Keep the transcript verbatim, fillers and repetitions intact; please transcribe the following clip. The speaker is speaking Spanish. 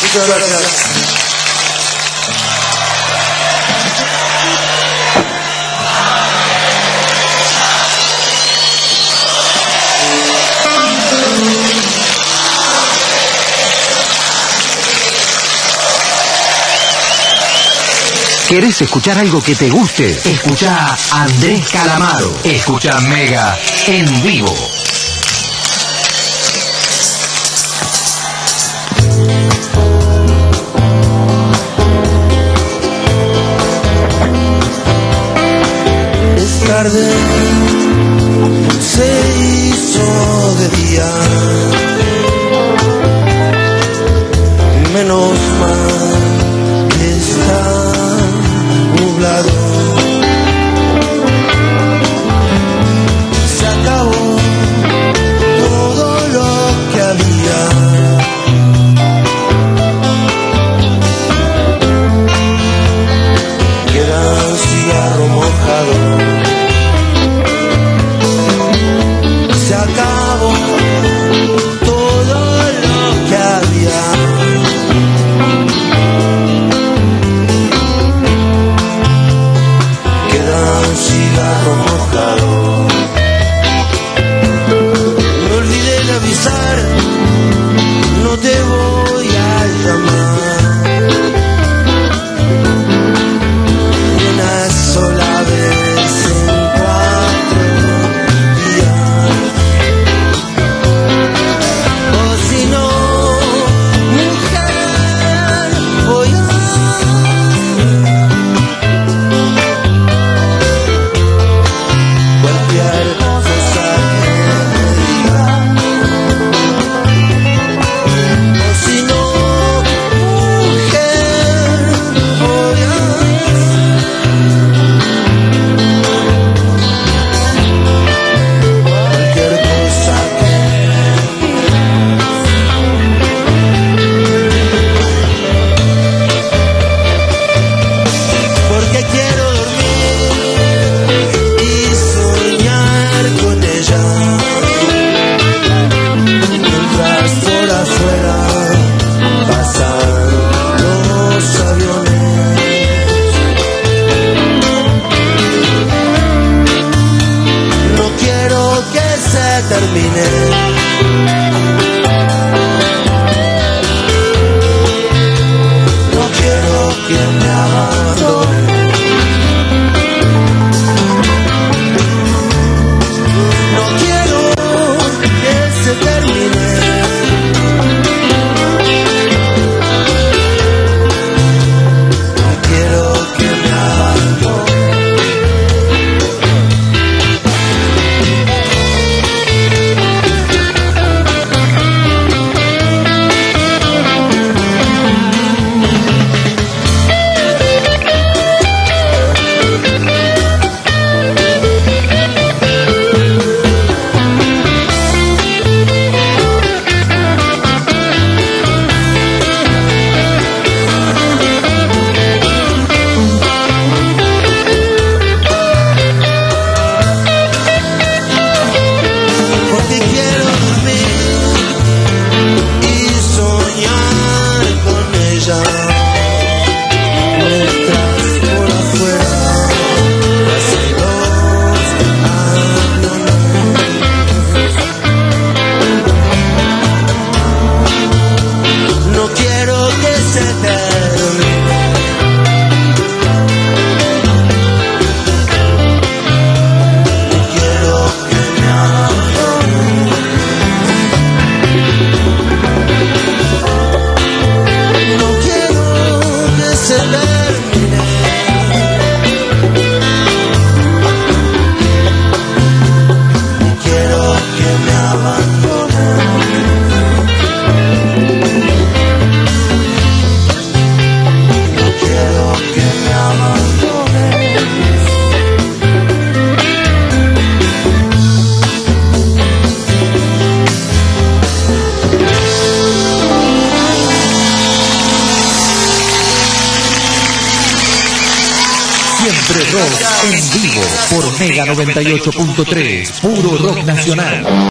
Muchas gracias. ¿Querés escuchar algo que te guste? Escuchá a Andrés Calamaro. Escuchá Mega en vivo. Es tarde, se hizo de día. Menos mal que está nublado. Se acabó todo lo que había. Queda un cigarro mojado. Se acabó todo lo que había. Cigarro mojado. Me olvidé de avisar, no te voy a llamar ni una sola vez en cuatro días. O si no, mujer, voy a terminé. No quiero que me abandone. No quiero que se termine. No quiero que me abandone. Siempre rock en vivo por Mega noventa y ocho punto tres, puro rock nacional.